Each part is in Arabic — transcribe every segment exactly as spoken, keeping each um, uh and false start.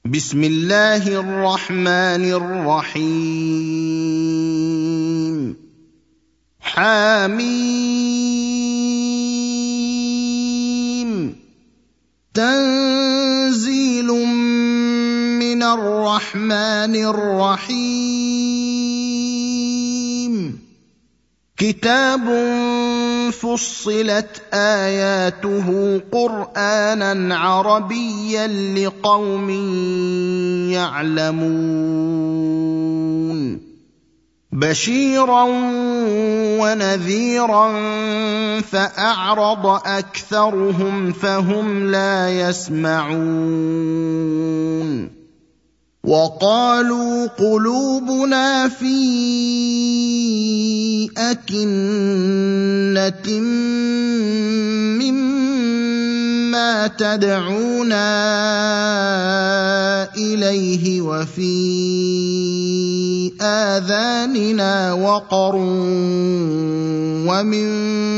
بسم الله الرحمن الرحيم حميم تنزيل من الرحمن الرحيم كتاب فصلت آياته قرآنا عربيا لقوم يعلمون بشيرا ونذيرا فأعرض أكثرهم فهم لا يسمعون وقالوا قلوبنا في أكنة مما تدعونا إليه وفي آذاننا وقر ومن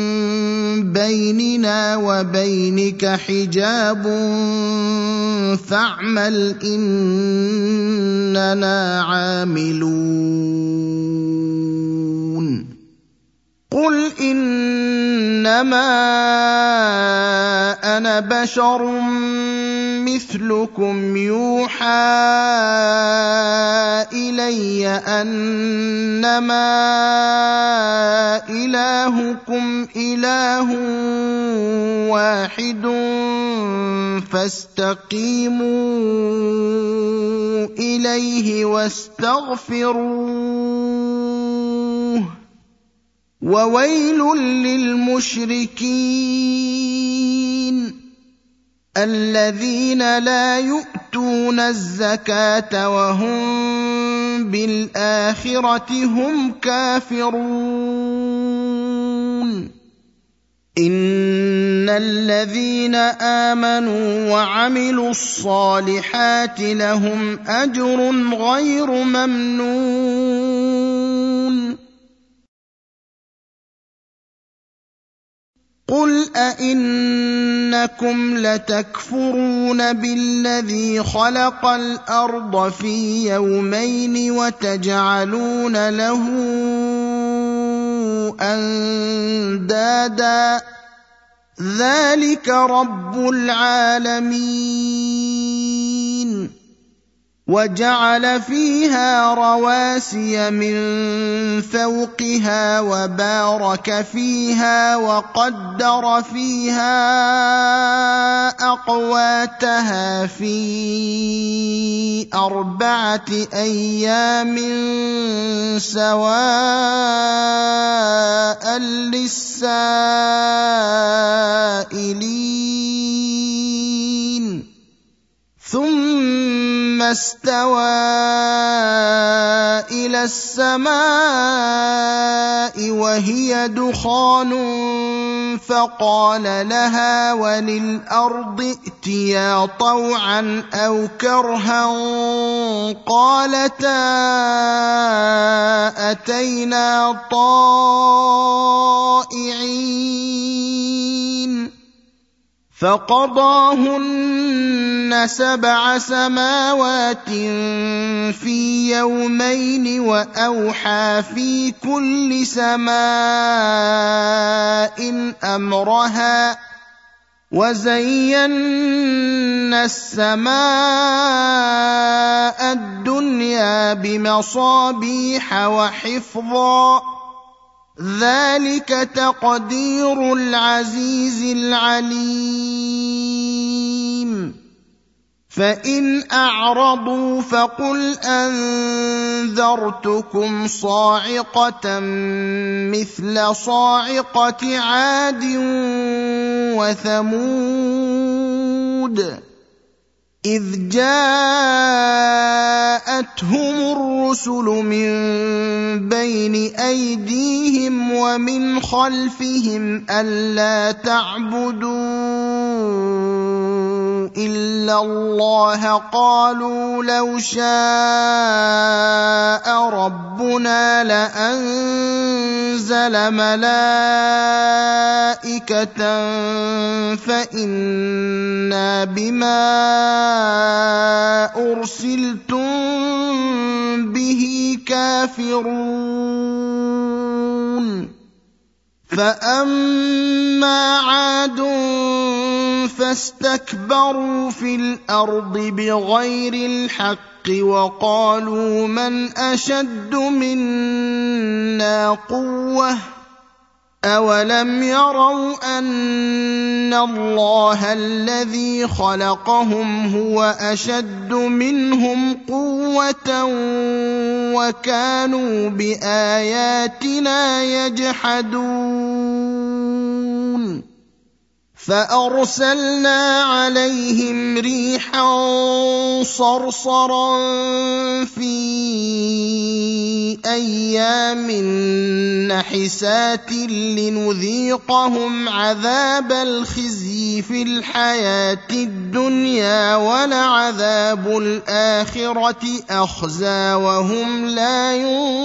بيننا وبينك حجاب فاعمل إننا عاملون قل إنما أنا بشر مثلكم يوحى إلي أنما إلهكم إله واحد فاستقيموا إليه واستغفروه وويل للمشركين الذين لا يؤتون الزكاة وهم بالآخرة هم كافرون إن الذين آمنوا وعملوا الصالحات لهم أجر غير ممنون قل أئنكم لتكفرون بالذي خلق الأرض في يومين وتجعلون له أندادا ذلك رب العالمين وجعل فيها رواسي من فوقها وبارك فيها وقدر فيها أقواتها في أربعة أيام سواء للسائلين ثم استوى إلى السماء وهي دخان فقال لها وللأرض ائتيا طوعا أو كرها قالتا أتينا طائعين فقضاهن سبع سماوات في يومين وأوحى في كل سماء أمرها وزينا السماء الدنيا بمصابيح وحفظا ذلك تقدير العزيز العليم فإن أعرضوا فقل أنذرتكم صاعقة مثل صاعقة عاد وثمود إذ جاءتهم الرسل من بين أيديهم ومن خلفهم ألا تعبدوا إلا الله قالوا لو شاء ربنا لأنزل ملائكة فإنا بما أُرْسِلْتُم بِهِ كَافِرُونَ فَأَمَّا عَادٌ فَاسْتَكْبَرُوا فِي الْأَرْضِ بِغَيْرِ الْحَقِّ وَقَالُوا مَنْ أَشَدُّ مِنَّا قُوَّةً أَوَلَمْ يَرَوْا أَنَّ اللَّهَ الَّذِي خَلَقَهُمْ هُوَ أَشَدُّ مِنْهُمْ قُوَّةً وَكَانُوا بِآيَاتِنَا يَجْحَدُونَ فَأَرْسَلْنَا عَلَيْهِمْ رِيحًا صَرْصَرًا فِي أَيَّامٍ نَحِسَاتٍ لِنُذِيقَهُمْ عَذَابَ الْخِزْيِ فِي الْحَيَاةِ الدُّنْيَا وَلَعَذَابُ الْآخِرَةِ أَخْزَىٰ وَهُمْ لَا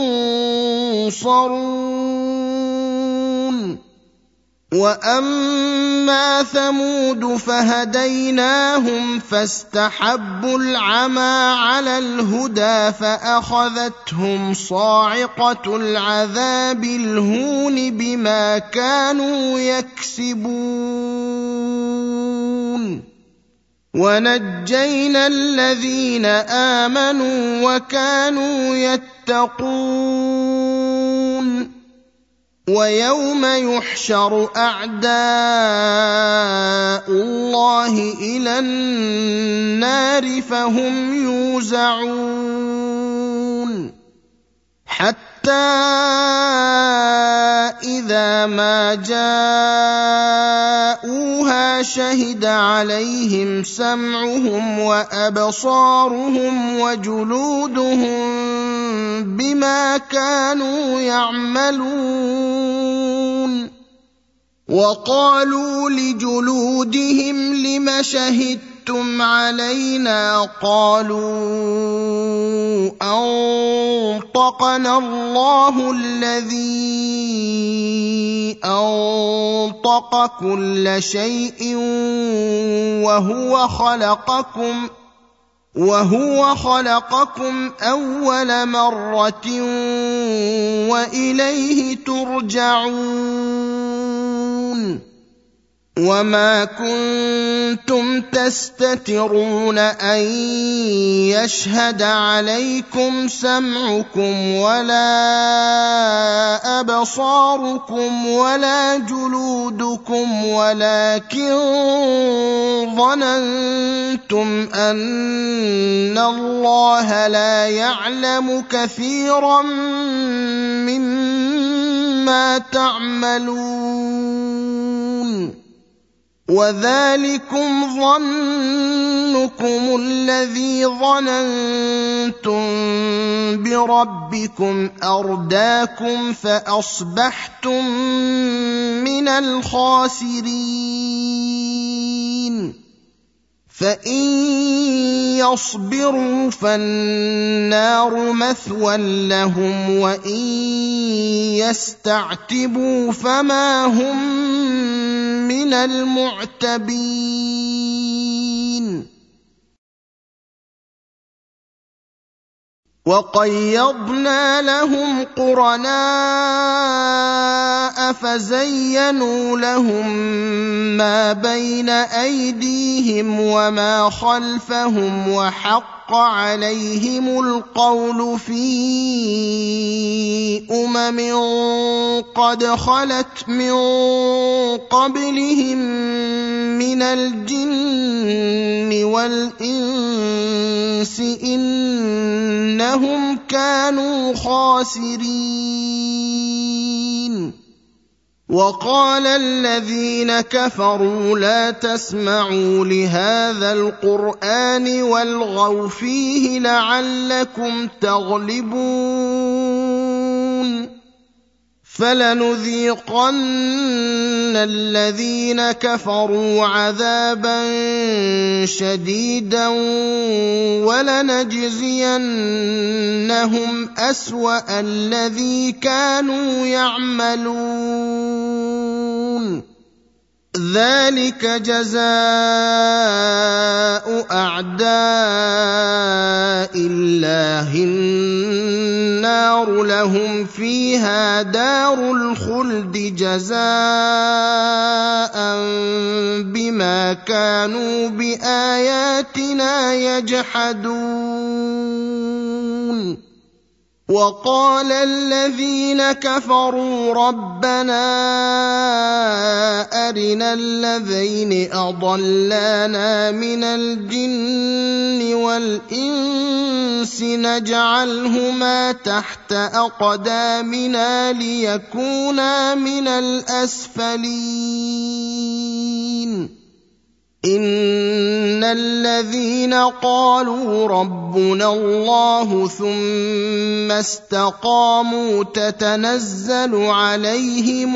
يُنصَرُونَ وَأَمَّا ثَمُودُ فَهَدَيْنَاهُمْ فَاسْتَحَبُّوا الْعَمَىٰ عَلَى الْهُدَىٰ فَأَخَذَتْهُمْ صَاعِقَةُ الْعَذَابِ الْهُونِ بِمَا كَانُوا يَكْسِبُونَ وَنَجَّيْنَا الَّذِينَ آمَنُوا وَكَانُوا يَتَّقُونَ وَيَوْمَ يُحْشَرُ أَعْدَاءُ اللَّهِ إِلَى النَّارِ فَهُمْ يُوزَعُونَ حَتَّى إِذَا مَا جَاءُوهَا شَهِدَ عَلَيْهِمْ سَمْعُهُمْ وَأَبْصَارُهُمْ وَجُلُودُهُم بِمَا كَانُوا يَعْمَلُونَ وَقَالُوا لِجُلُودِهِمْ لِمَ شَهِدتُّمْ عَلَيْنَا قَالُوا أَنطَقَنَا اللَّهُ الَّذِي أَنطَقَ كُلَّ شَيْءٍ وَهُوَ خَلَقَكُمْ وَهُوَ خَلَقَكُمْ أَوَّلَ مَرَّةٍ وَإِلَيْهِ تُرْجَعُونَ وَمَا كُنتُمْ تَسْتَتِرُونَ أَن يَشْهَدَ عَلَيْكُمْ سَمْعُكُمْ وَلَا أَبْصَارُكُمْ وَلَا جُلُودُكُمْ وَلَكِن ظَنَنتُمْ أَنَّ اللَّهَ لَا يَعْلَمُ كَثِيرًا مِّمَّا تَعْمَلُونَ وَذَلِكُمْ ظَنُّكُمُ الَّذِي ظَنَنتُم بِرَبِّكُمْ أَرْدَاكُمْ فَأَصْبَحْتُم مِّنَ الْخَاسِرِينَ فَإِن يَصْبِرُوا فَالنَّارُ مَثْوًى لَّهُمْ وَإِن يَسْتَعْتِبُوا فَمَا هُم مِّنَ الْمُعْتَبِينَ وَقَيَّضْنَا لَهُمْ قُرَنَاءَ فَزَيَّنُوا لَهُم مَّا بَيْنَ أَيْدِيهِمْ وَمَا خَلْفَهُمْ وَحَقَّ عَلَيْهِمُ الْقَوْلُ فِي أُمَمٍ قَدْ خَلَتْ مِن قَبْلِهِم مِّنَ الْجِنِّ وَالْإِنسِ إِنَّهُمْ كَانُوا خَاسِرِينَ وَقَالَ الَّذِينَ كَفَرُوا لَا تَسْمَعُوا لِهَٰذَا الْقُرْآنِ وَالْغَوْا فِيهِ لَعَلَّكُمْ تَغْلِبُونَ فَلَنُذِيقَنَّ الَّذِينَ كَفَرُوا عَذَابًا شَدِيدًا وَلَنَجْزِيَنَّهُمْ أَسْوَأَ الَّذِي كَانُوا يَعْمَلُونَ ذَلِكَ جَزَاءُ أَعْدَاءِ الله النار لهم فيها دار الخلد جزاء بما كانوا بآياتنا يجحدون. وقال الذين كفروا ربنا أرنا الذين أضلانا من الجن والإنس نجعلهما تحت أقدامنا ليكونا من الأسفلين. إن الذين قالوا ربنا الله ثم استقاموا تتنزل عليهم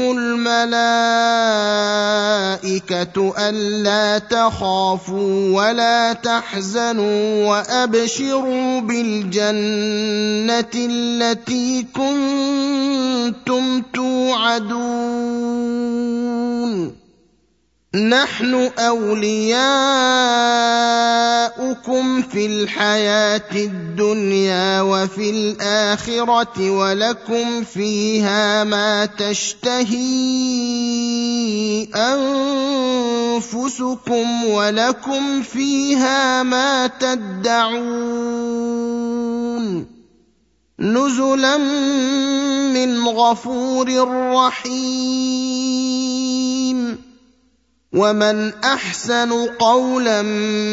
الملائكة ألا تخافوا ولا تحزنوا وأبشروا بالجنة التي كنتم توعدون. نحن أولياؤكم في الحياة الدنيا وفي الآخرة ولكم فيها ما تشتهي أنفسكم ولكم فيها ما تدعون. نزلا من غفور رحيم. ومن أحسن قولا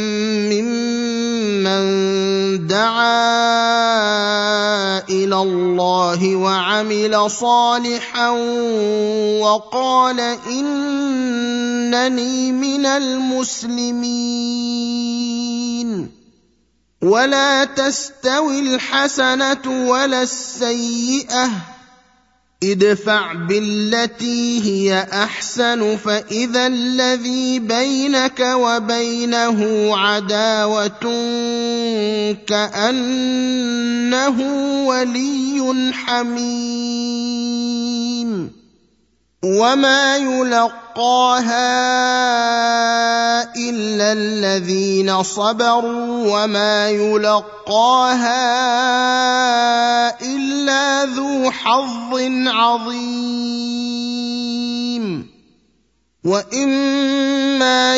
ممن دعا إلى الله وعمل صالحا وقال إنني من المسلمين. ولا تستوي الحسنة ولا السيئة ادفع بالتي هي أحسن فإذا الذي بينك وبينه عداوة كأنه ولي حميم. وما يلقاها إلا الذين صبروا وما يلقاها إلا ذو حظ عظيم. وإما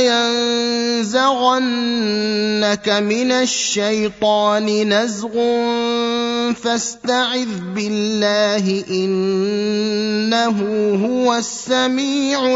ينزغنك من الشيطان نزغ فاستعذ بالله إنه هو السميع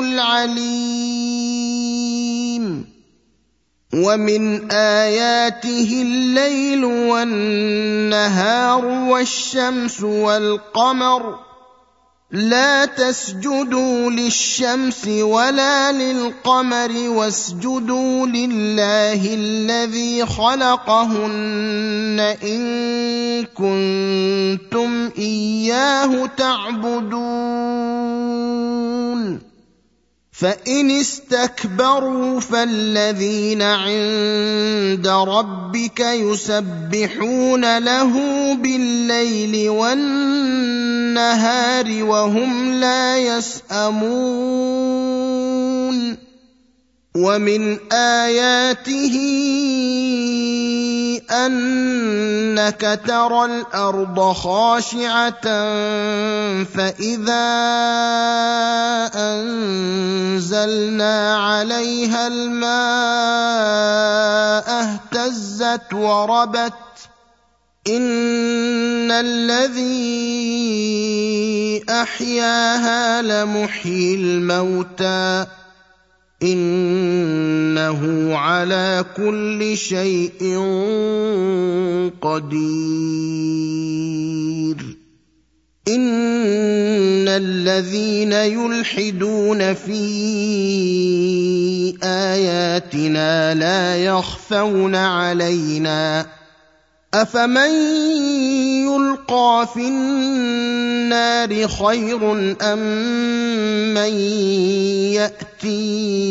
العليم. ومن آياته الليل والنهار والشمس والقمر لا تسجدوا للشمس ولا للقمر واسجدوا لله الذي خلقهن إن كنتم إياه تعبدون. فإن استكبروا فالذين عند ربك يسبحون له بالليل والنهار وهم لا يسأمون. ومن آياته أنك ترى الأرض خاشعة فإذا أنزلنا عليها الماء اهتزت وربت إن الذي أحياها لمحيي الموتى إنه على كل شيء قدير. إن الذين يلحدون في آياتنا لا يخفون علينا أفمن يلقى في النار خير أم من يأتي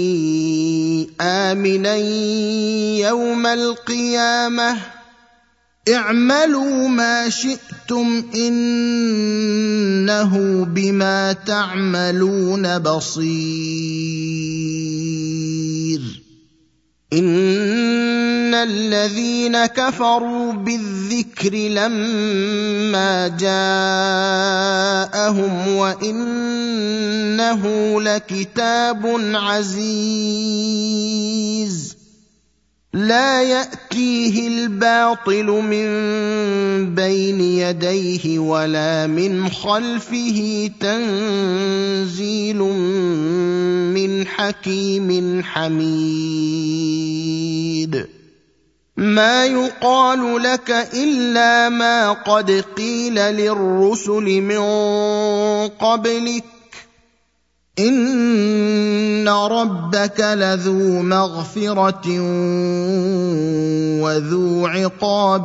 آمنا يوم القيامة اعملوا ما شئتم إنه بما تعملون بصير. إن الذين كفروا بالذكر لما جاءهم وإنه لكتاب عزيز لا يأتيه الباطل من بين يديه ولا من خلفه تنزيل من حكيم حميد ما يقال لك إلا ما قد قيل للرسل من قبلك إن ربك لذو مغفرة وذو عقاب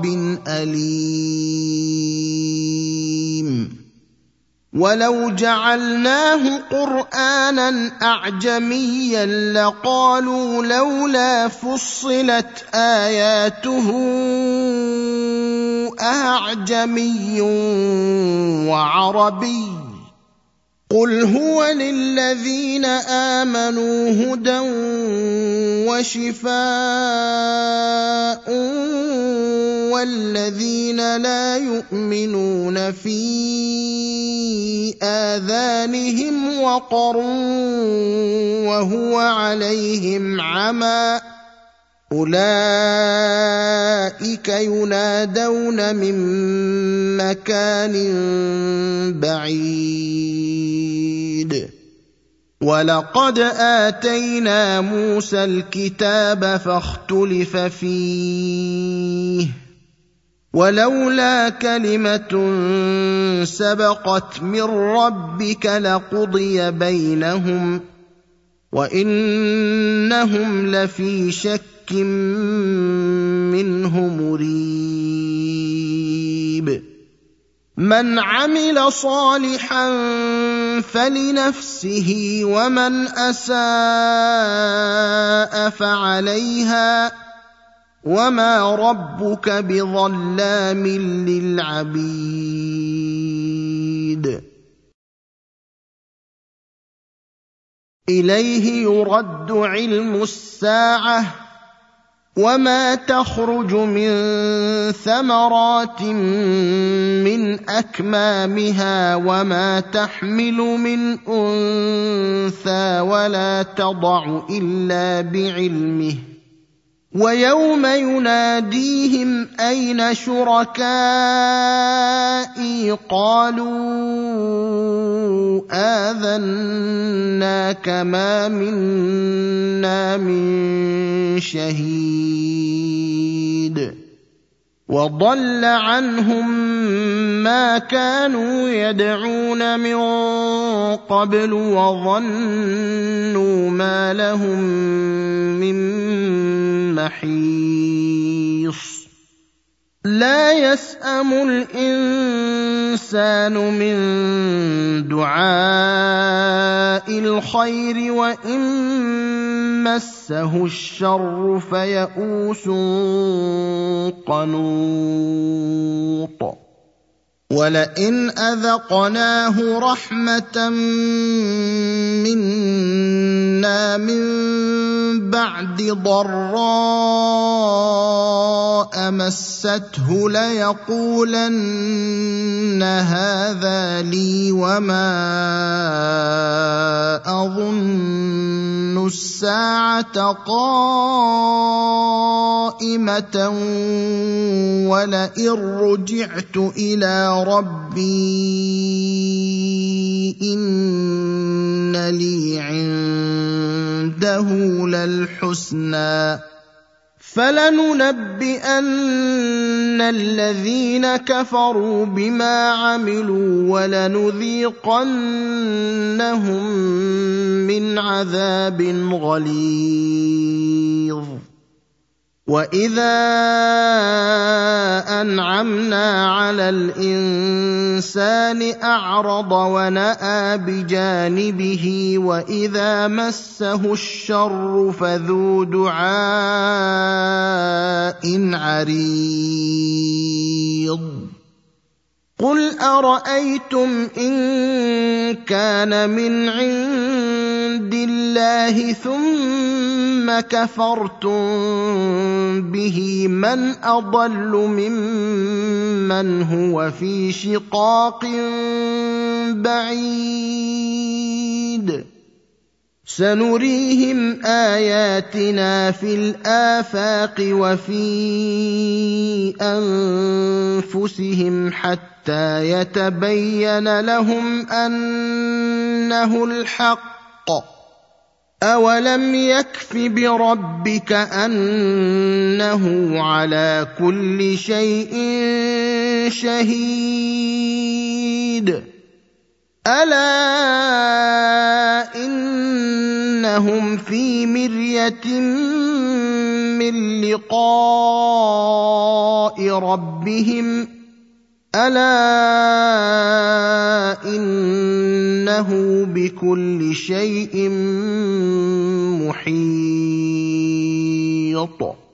أليم ولو جعلناه قرآنا أعجميا لقالوا لولا فصلت آياته أعجمي وعربي قل هو للذين آمنوا هدى وشفاء والذين لا يؤمنون في آذانهم وقر وهو عليهم عمى أولئك ينادون من مكان بعيد ولقد آتينا موسى الكتاب فاختلف فيه ولولا كلمة سبقت من ربك لقضي بينهم وإنهم لفي شك منه مريب من عمل صالحا فلنفسه ومن أساء فعليها وما ربك بظلام للعبيد إليه يرد علم الساعة وما تخرج من ثمرات من أكمامها وما تحمل من أنثى ولا تضع إلا بعلمه ويوم يناديهم أين شركائي قالوا آذناك ما منا من شهيد وضل عنهم ما كانوا يدعون من قبل وظنوا ما لهم من محيص لا يسأم الإنسان من دعاء الخير وإن مسه الشر فيئوس قنوط ولئن أذقناه رحمة منا من بعد ضراء مسته ليقولن هذا لي وما أظن الساعة قائمة ولئن رجعت إلى ربي إن لي عنده للحسنى فلننبئن الذين كفروا بما عملوا ولنذيقنهم من عذاب غليظ وإذا أنعمنا على الإنسان أعرض ونأى بجانبه وإذا مسه الشر فذو دعاء عريض قل أرأيتم إن كان من عند عند الله ثم كفرتم به من أضل ممن هو في شقاق بعيد سنريهم آياتنا في الآفاق وفي أنفسهم حتى يتبين لهم أنه الحق أولم يكف بربك أنه على كل شيء شهيد ألا إنهم في مرية من لقاء ربهم ألا إنه بكل شيء محيط